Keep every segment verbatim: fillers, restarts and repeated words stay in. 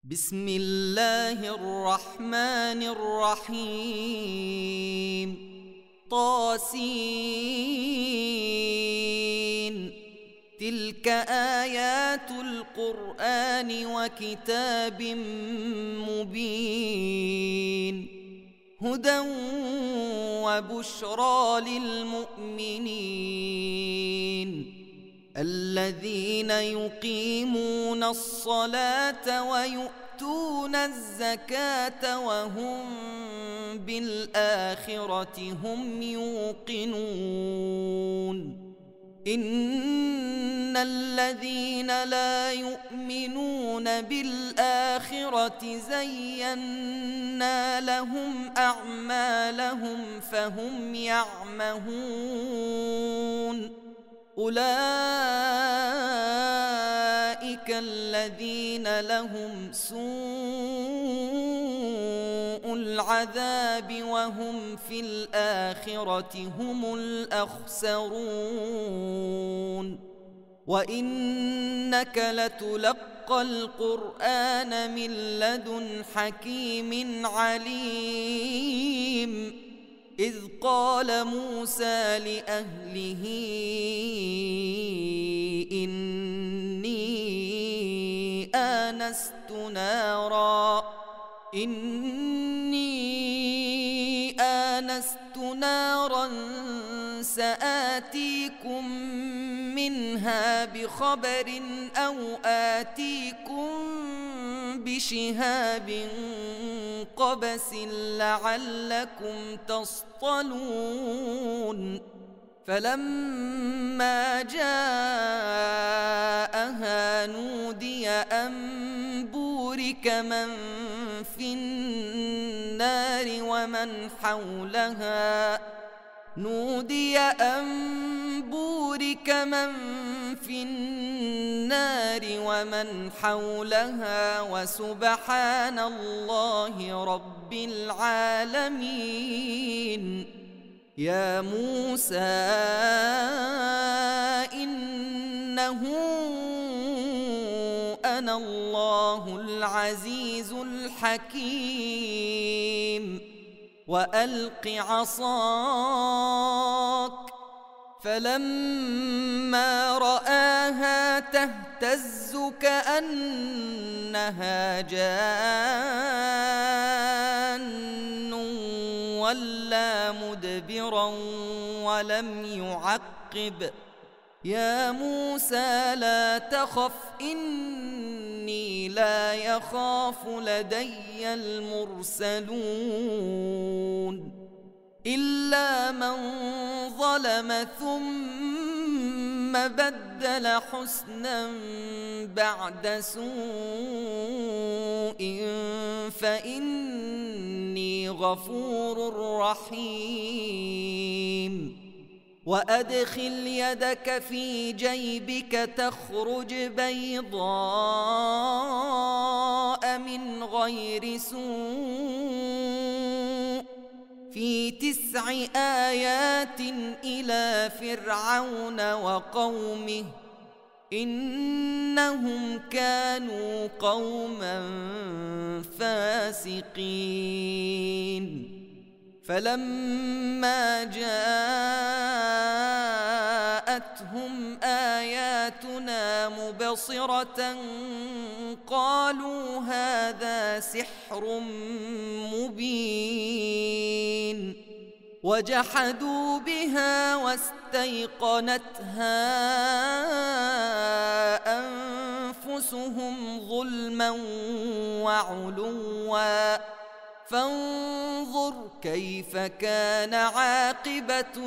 بسم الله الرحمن الرحيم طاسين تلك آيات القرآن وكتاب مبين هدى وبشرى للمؤمنين الذين يقيمون الصلاة ويؤتون الزكاة وهم بالآخرة هم يوقنون إن الذين لا يؤمنون بالآخرة زينا لهم أعمالهم فهم يعمهون أولئك الذين لهم سوء العذاب وهم في الآخرة هم الأخسرون وإنك لتلقى القرآن من لدن حكيم عليم إذ قال موسى لأهله إني آنست نارا إني آنست نارا سآتيكم منها بخبر أو آتيكم بشهاب قبس لعلكم تصطلون فلما جاءها نودي أن بورك من في النار ومن حولها نودي أن بورك من في النار ومن حولها وسبحان الله رب العالمين يا موسى إنه أنا الله العزيز الحكيم وألق عصاك فلما رآها تهتز كأنها جان ولا مدبرا ولم يعقب يا موسى لا تخف إني لا يخاف لدي المرسلون إلا من ظلم ثم بدل حسنا بعد سوء فإني غفور رحيم وأدخل يدك في جيبك تخرج بيضاء من غير سوء في تسع آيات إلى فرعون وقومه إنهم كانوا قوما فاسقين فلما جاءتهم آياتنا مبصرة قالوا هذا سحر مبين وجحدوا بها واستيقنتها أنفسهم ظلما وعلوا فانظر كيف كان عاقبة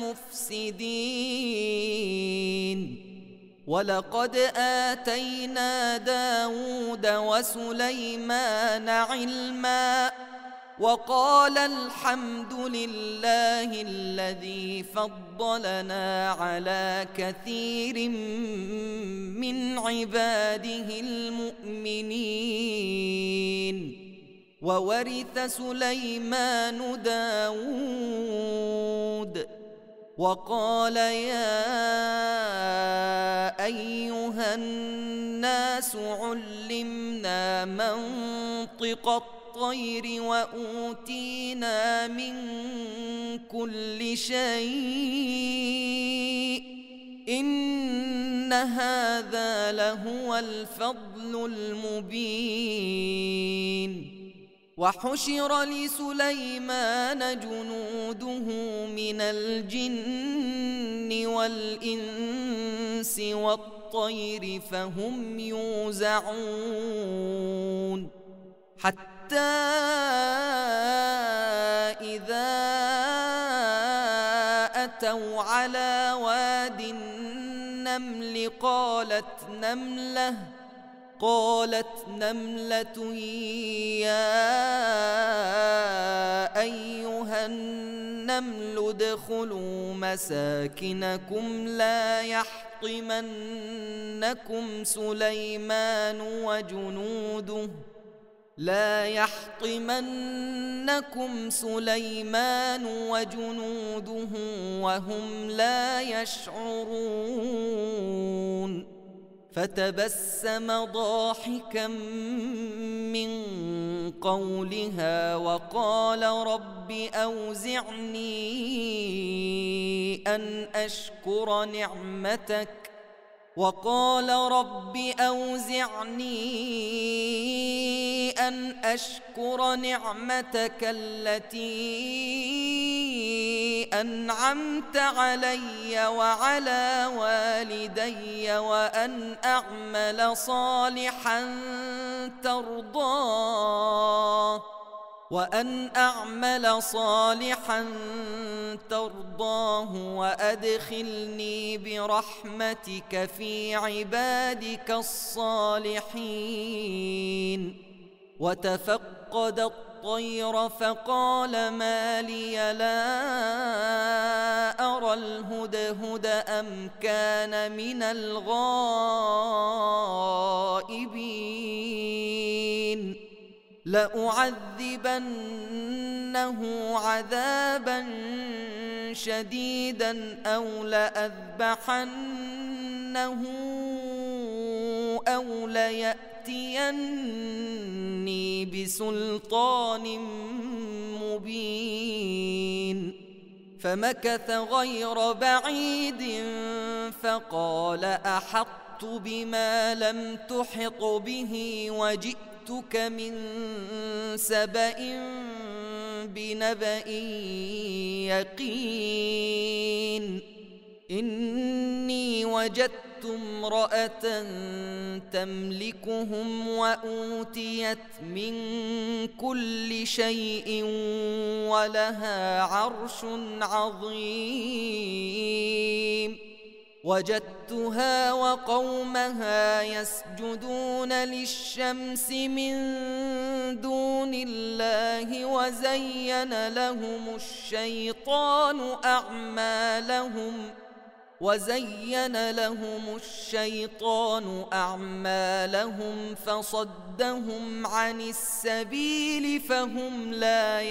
المفسدين ولقد آتينا داود وسليمان علما وقال الحمد لله الذي فضلنا على كثير من عباده المؤمنين وورث سليمان داود وقال يا أيها الناس علمنا منطق الطير وأوتينا من كل شيء إن هذا لهو الفضل المبين. وحشر لسليمان جنوده من الجن والإنس والطير فهم يوزعون حتى إذا أتوا على واد النمل قالت نملة قالت نملة يا أيها النمل ادخلوا مساكنكم لا يحطمنكم سليمان وجنوده لا يحطمنكم سليمان وجنوده وهم لا يشعرون. فتبسم ضاحكا من قولها وقال رب أوزعني أن أشكر نعمتك وقال رب أوزعني أن أشكر نعمتك التي أنعمت علي وعلى والدي وأن أعمل صالحا ترضاه وأن أعمل صالحا ترضاه وأدخلني برحمتك في عبادك الصالحين. وتفقد الطير فقال ما لي لا أرى الهدهد أم كان من الغائبين لأعذبنه عذابا شديدا أو لأذبحنه أو ليأتيني بسلطان مبين. فمكث غير بعيد فقال أحطت بما لم تحط به وجئتك من سبأ بنبأ يقين إني وجدت امرأة تملكهم وأوتيت من كل شيء ولها عرش عظيم. وجدتها وقومها يسجدون للشمس من دون الله وزين لهم الشيطان أعمالهم وزين لهم الشيطان أعمالهم فصدهم عن السبيل فهم لا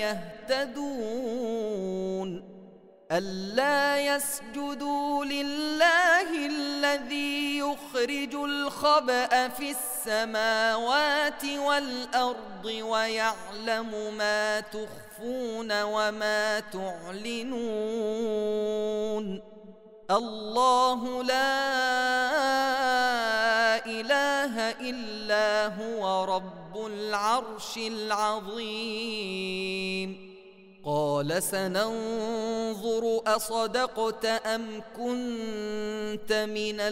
يهتدون. ألا يسجدوا لله الذي يخرج الخبأ في السماوات والأرض ويعلم ما تخفون وما تعلنون. الله لا إله إلا هو رب العرش العظيم. قال سننظر أصدقت أم كنت من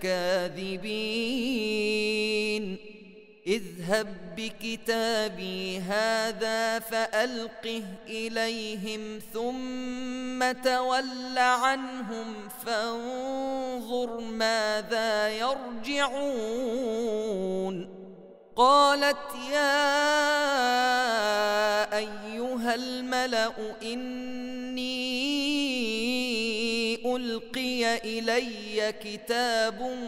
الكاذبين اذهب بكتابي هذا فألقه إليهم ثم تول عنهم فانظر ماذا يرجعون. قالت يا أيها الملأ إني ألقي إلي كتاب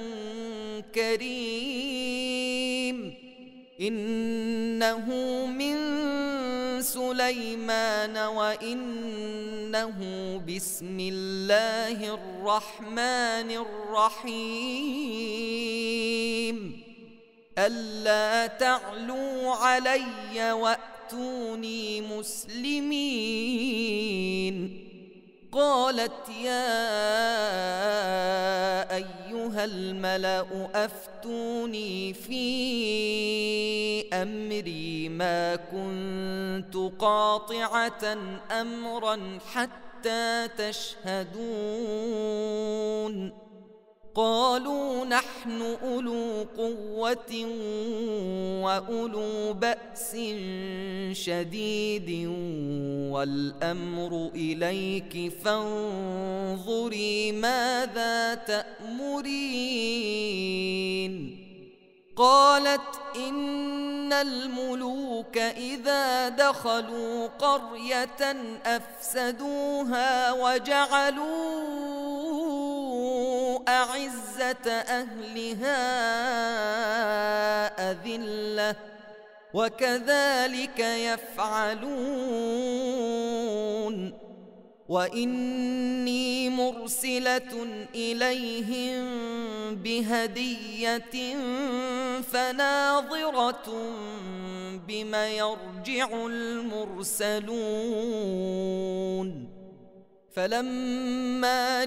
كريم إنه من سليمان وإنه بسم الله الرحمن الرحيم ألا تعلوا علي وأتوني مسلمين. قالت يا أيها الملأ أفتوني في أمري ما كنت قاطعة أمرا حتى تشهدون. قالوا نحن أولو قوة وأولو بأس شديد والأمر إليك فانظري ماذا تأمرين. قالت إن الملوك إذا دخلوا قرية أفسدوها وجعلوا أعزة أهلها أذلة وكذلك يفعلون. وإني مرسلة إليهم بهدية فناظرة بم يرجع المرسلون. فلما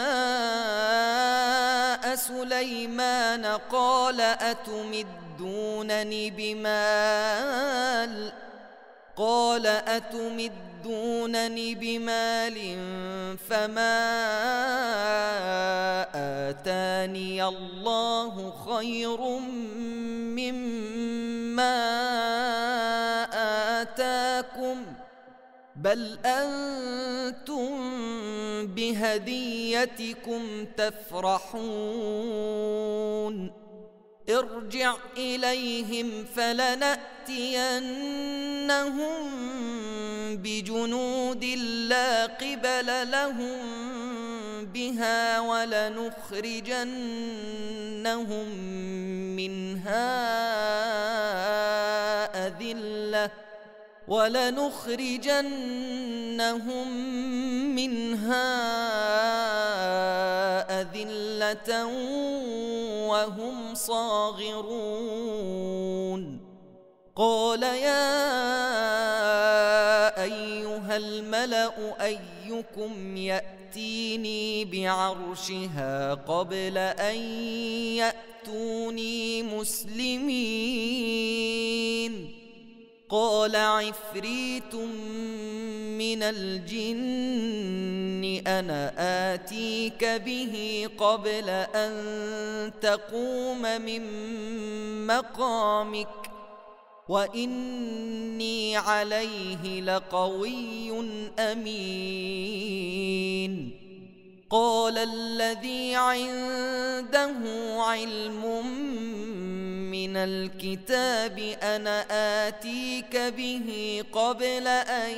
جاء سليمان قال أتمدونني بمال قال أتمدونني بمال فما آتاني الله خير مما آتاكم بل أنتم بهديتكم تفرحون. ارجع إليهم فلنأتينهم بجنود لا قبل لهم بها ولنخرجنهم منها أذلة ولنخرجنهم منها أذلة وهم صاغرون. قال يا أيها الملأ أيكم يأتيني بعرشها قبل أن يأتوني مسلمين. قال عفريت من الجن أنا آتيك به قبل أن تقوم من مقامك وإني عليه لقوي أمين. قال الذي عنده علم من الكتاب أنا آتيك به قبل أن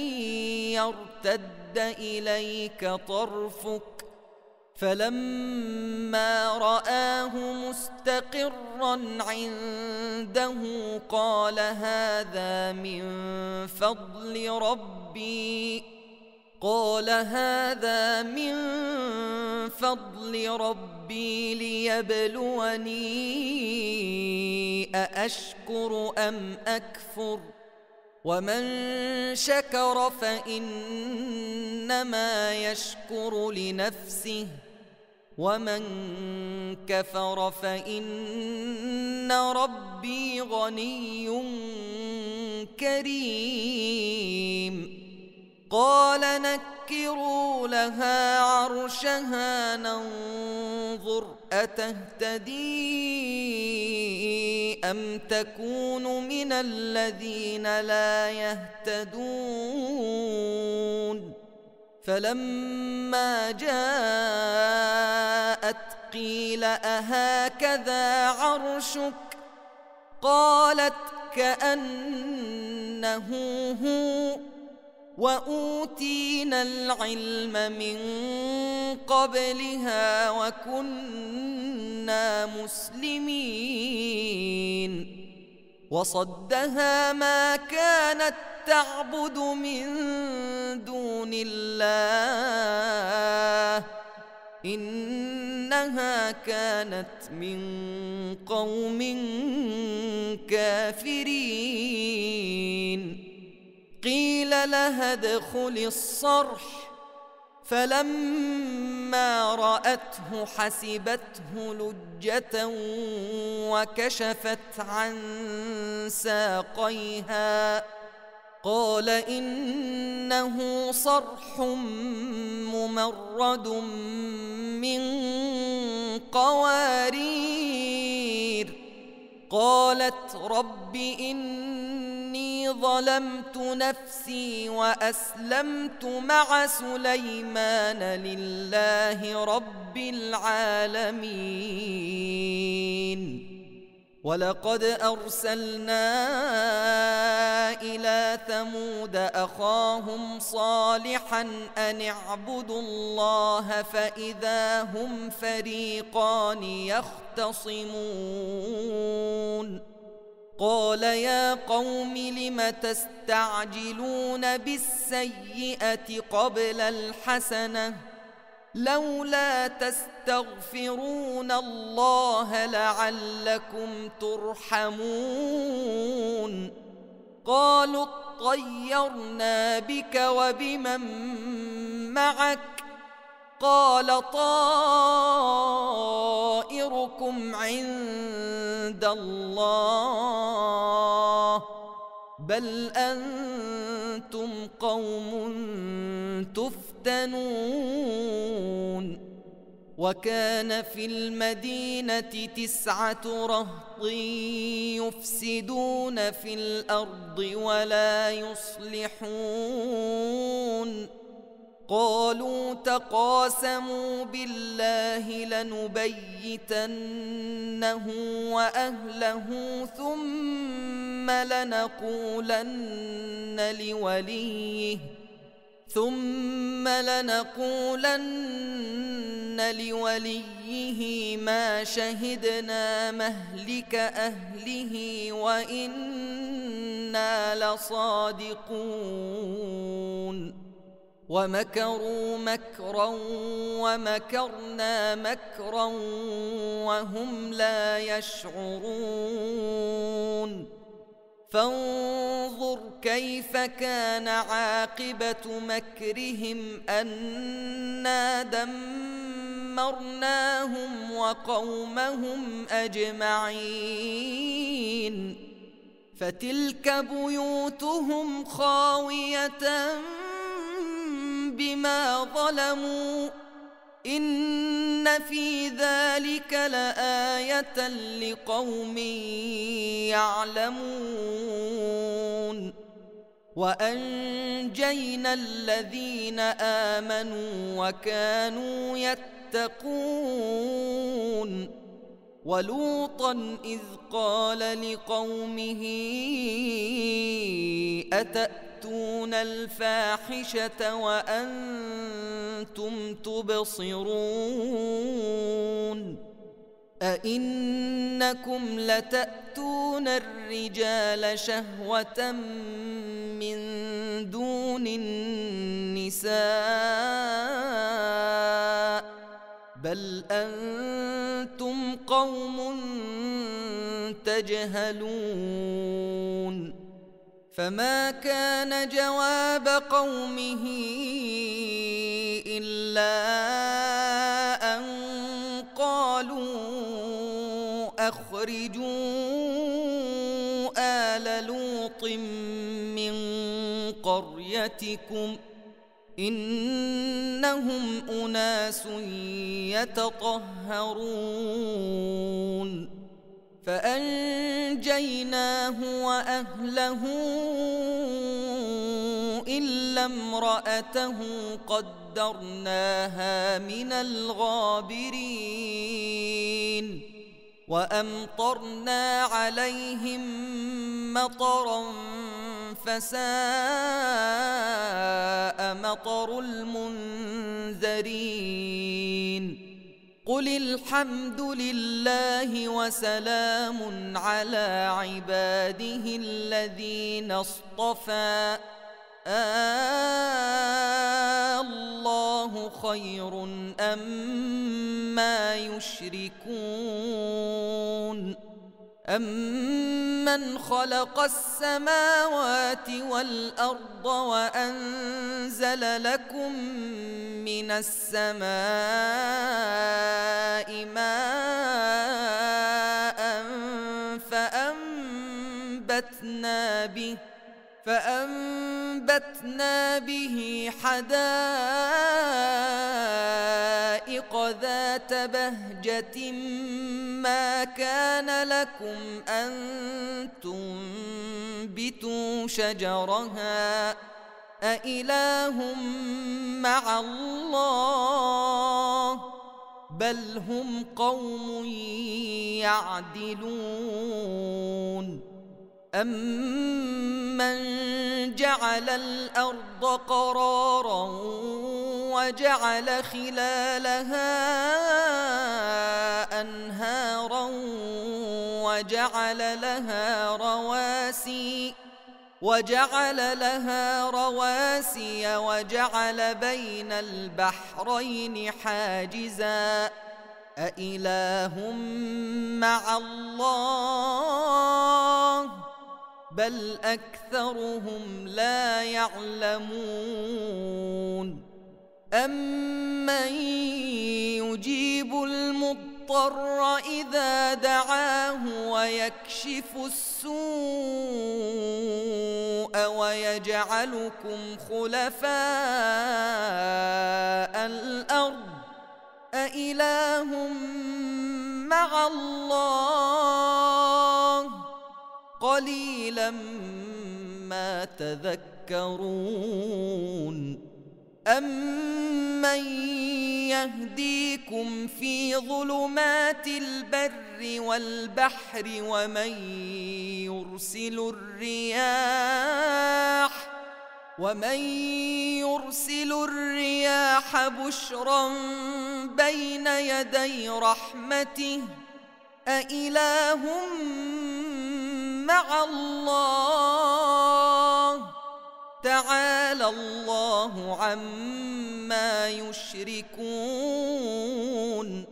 يرتد إليك طرفك فلما رآه مستقرا عنده قال هذا من فضل ربي قال هذا من فضل ربي ليبلوني أأشكر أم أكفر ومن شكر فإنما يشكر لنفسه ومن كفر فإن ربي غني كريم. قال نكروا لها عرشها ننظر أتهتدي أم تكون من الذين لا يهتدون. فلما جاءت قيل أهكذا عرشك قالت كأنه هو وأوتينا العلم من قبلها وكنا مسلمين. وصدها ما كانت تعبد من دون الله إنها كانت من قوم كافرين. قيل لها ادخل الصرح فلما رأته حسبته لجة وكشفت عن ساقيها قال إنه صرح ممرد من قوارير. قالت رب إني ظلمت نفسي وأسلمت مع سليمان لله رب العالمين. ولقد أرسلنا إلى ثمود أخاهم صالحا أن اعبدوا الله فإذا هم فريقان يختصمون. قال يا قوم لم تستعجلون بالسيئة قبل الحسنة لولا تستغفرون الله لعلكم ترحمون. قالوا اطيرنا بك وبمن معك قال طائركم عند الله بل أنتم قوم تفتنون. وكان في المدينة تسعة رهط يفسدون في الأرض ولا يصلحون. قالوا تقاسموا بالله لنبيتنه وأهله ثم لنقولن لوليه ثم لنقولن لوليه ما شهدنا مهلك أهله وإنا لصادقون. ومكروا مكرا ومكرنا مكرا وهم لا يشعرون. فانظر كيف كان عاقبة مكرهم أنا دمرناهم وقومهم أجمعين. فتلك بيوتهم خاوية بما ظلموا إن في ذلك لآية لقوم يعلمون. وأنجينا الذين آمنوا وكانوا يتقون. ولوطا إذ قال لقومه أتأتون الفاحشة وأنتم تبصرون أئنكم لتأتون الرجال شهوة من دون النساء بل أنتم قوم تجهلون. فما كان جواب قومه إلا أن قالوا أخرجوا آل لوط من قريتكم إنهم أناس يتطهرون. فأنجيناه وأهله إلا امرأته قدرناها من الغابرين. وأمطرنا عليهم مطرا فساء مطر المنذرين. قل الحمد لله وسلام على عباده الذين اصطفى الله خير أما يشركون أمن خلق السماوات والأرض وأنزل لكم من السماء ماء فأنبتنا به فأنبتنا به حدائق ذات بهجة ما كان لكم أن تنبتوا شجرها أإله مع الله بل هم قوم يعدلون أمن جعل الأرض قرارا وجعل خلالها أنهارا وجعل لها رواسي وجعل لها رواسي وجعل بين البحرين حاجزا أإله مع الله بل أكثرهم لا يعلمون أمن يجيب المضطر إذا دعاه ويكشف السوء ويجعلكم خلفاء الأرض أإله مع الله قليلا ما تذكرون أمن يهديكم في ظلمات البر والبحر ومن يرسل الرياح ومن يرسل الرياح بشرا بين يدي رحمته أإله مع الله تعالى الله عما يشركون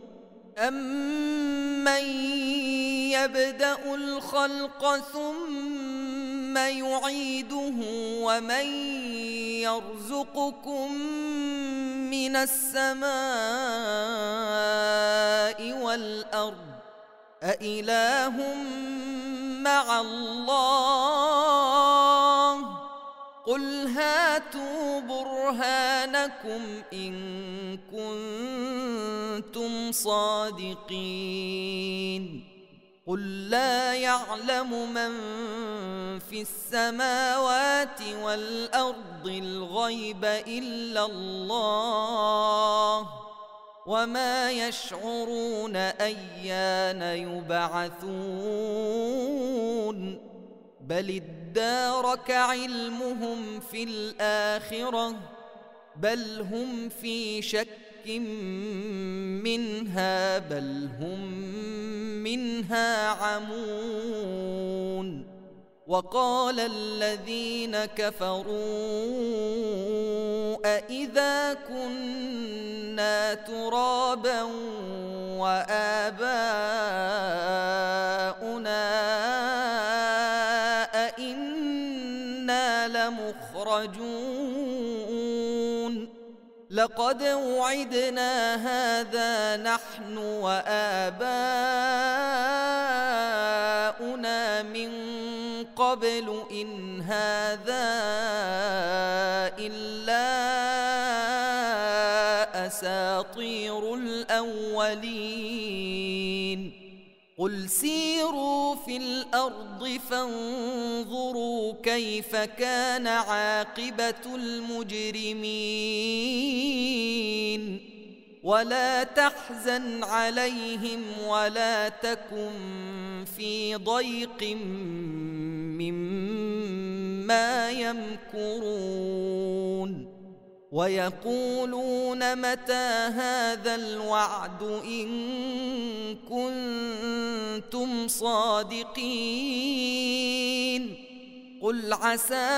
أمن يبدأ الخلق ثم يعيده ومن يرزقكم من السماء والأرض أإله مع الله قل هاتوا برهانكم إن كنتم صادقين قل لا يعلم من في السماوات والأرض الغيب إلا الله وما يشعرون أيان يبعثون بل ادارك علمهم في الآخرة بل هم في شك منها بل هم منها عمون وقال الذين كفروا أإذا كنا ترابا وآباؤنا أإنا لمخرجون لقد وعدنا هذا نحن وآباؤنا من قبل إن هذا إلا أساطير الأولين قل سيروا في الأرض فانظروا كيف كان عاقبة المجرمين ولا تحزن عليهم ولا تكن في ضيق مما يمكرون ويقولون متى هذا الوعد إن كنتم صادقين قل عسى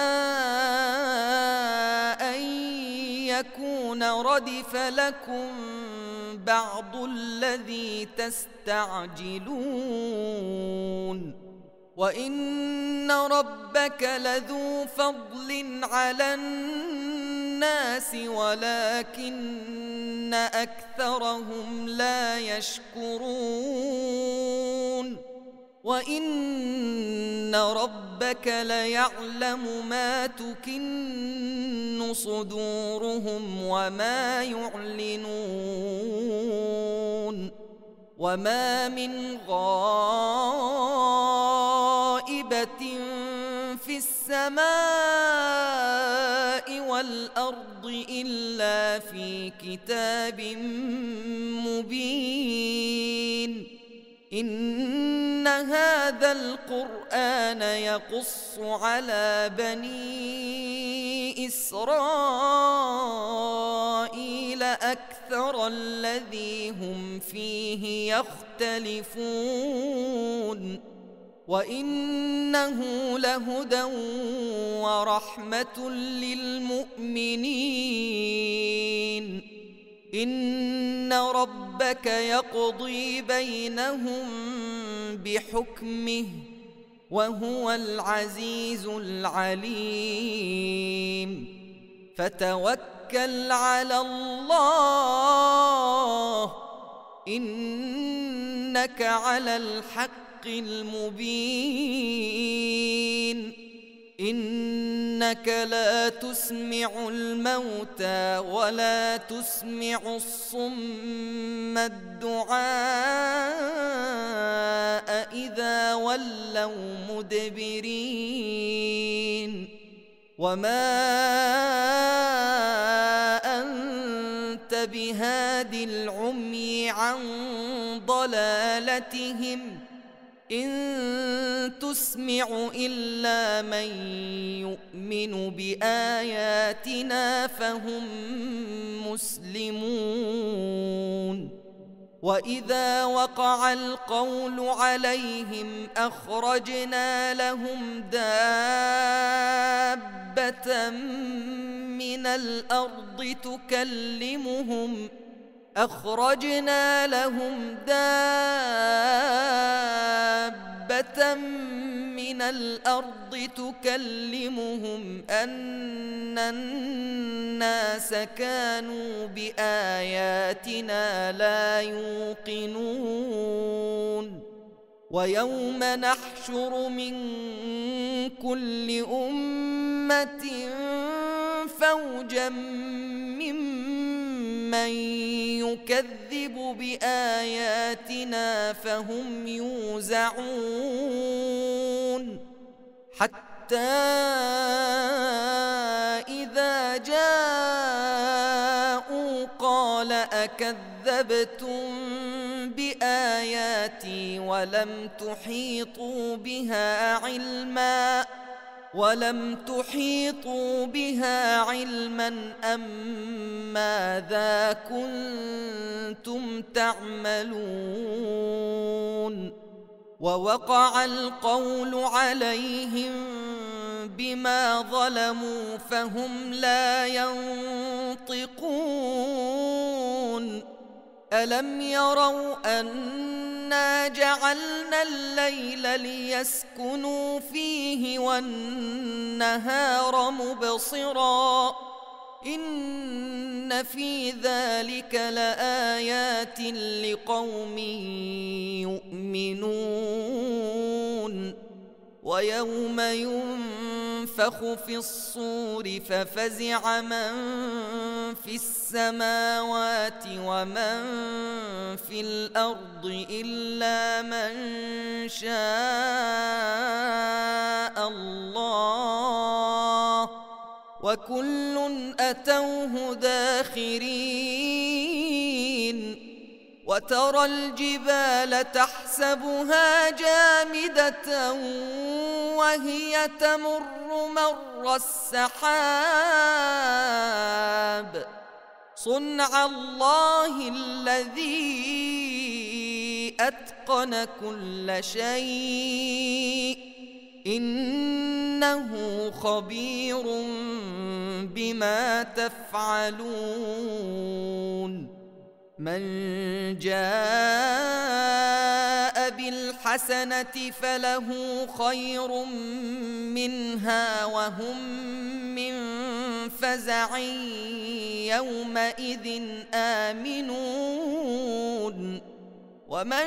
أن يكون ردف لكم بعض الذي تستعجلون وإن ربك لذو فضل على الناس ولكن أكثرهم لا يشكرون وإن ربك ليعلم ما تكن صدورهم وما يعلنون وما من غائبة في السماء والأرض إلا في كتاب مبين إن هذا القرآن يقص على بني إسرائيل أكثر الذي هم فيه يختلفون وإنه لهدى ورحمة للمؤمنين إن ربك يقضي بينهم بحكمه وهو العزيز العليم فتوكل على الله إنك على الحق المبين إنك لا تسمع الموتى ولا تسمع الصم الدعاء إذا ولوا مدبرين وما أنت بهاد العمي عن ضلالتهم إن تسمع إلا من يؤمن بآياتنا فهم مسلمون وإذا وقع القول عليهم أخرجنا لهم دابة من الأرض تكلمهم أخرجنا لهم دابة من الأرض تكلمهم أن الناس كانوا بآياتنا لا يوقنون ويوم نحشر من كل أمة فوجا ممن يكذب بآياتنا فهم يوزعون حتى إذا جاءوا قال أكذبتم بآياتي ولم تحيطوا بها علما ولم تحيطوا بها علما أم ماذا كنتم تعملون ووقع القول عليهم بما ظلموا فهم لا ينطقون ألم يروا أنا جعلنا الليل ليسكنوا فيه والنهار مبصرا إن في ذلك لآيات لقوم يؤمنون ويوم ينفخ في الصور ففزع من في السماوات ومن في الأرض إلا من شاء الله وكل أتوه داخرين وترى الجبال تحسبها جامدة وهي تمر مر السحاب صنع الله الذي أتقن كل شيء إنه خبير بما تفعلون من جاء بالحسنة فله خير منها وهم من فزع يومئذ آمنون ومن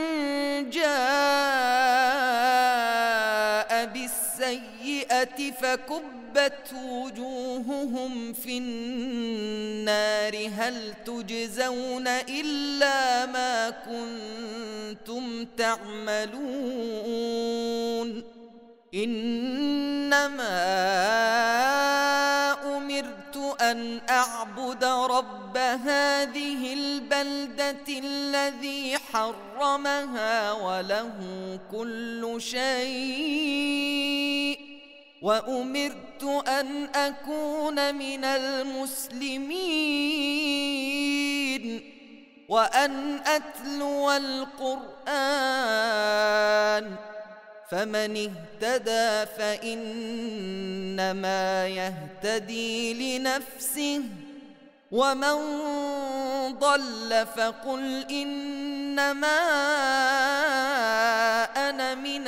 جاء بالسيئة فكبت وجوههم في النار هل تجزون إلا ما كنتم تعملون إنما أمرت أن أعبد رب هذه البلدة الذي حرمها وله كل شيء وأمرت أن أكون من المسلمين وأن أتلو القرآن فمن اهتدى فإنما يهتدي لنفسه ومن ضل فقل إنما أنا من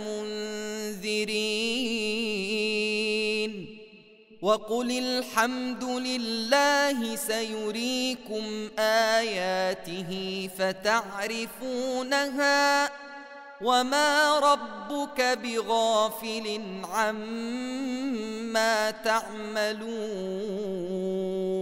المنذرين وقل الحمد لله سيريكم آياته فتعرفونها وما ربك بغافل عما تعملون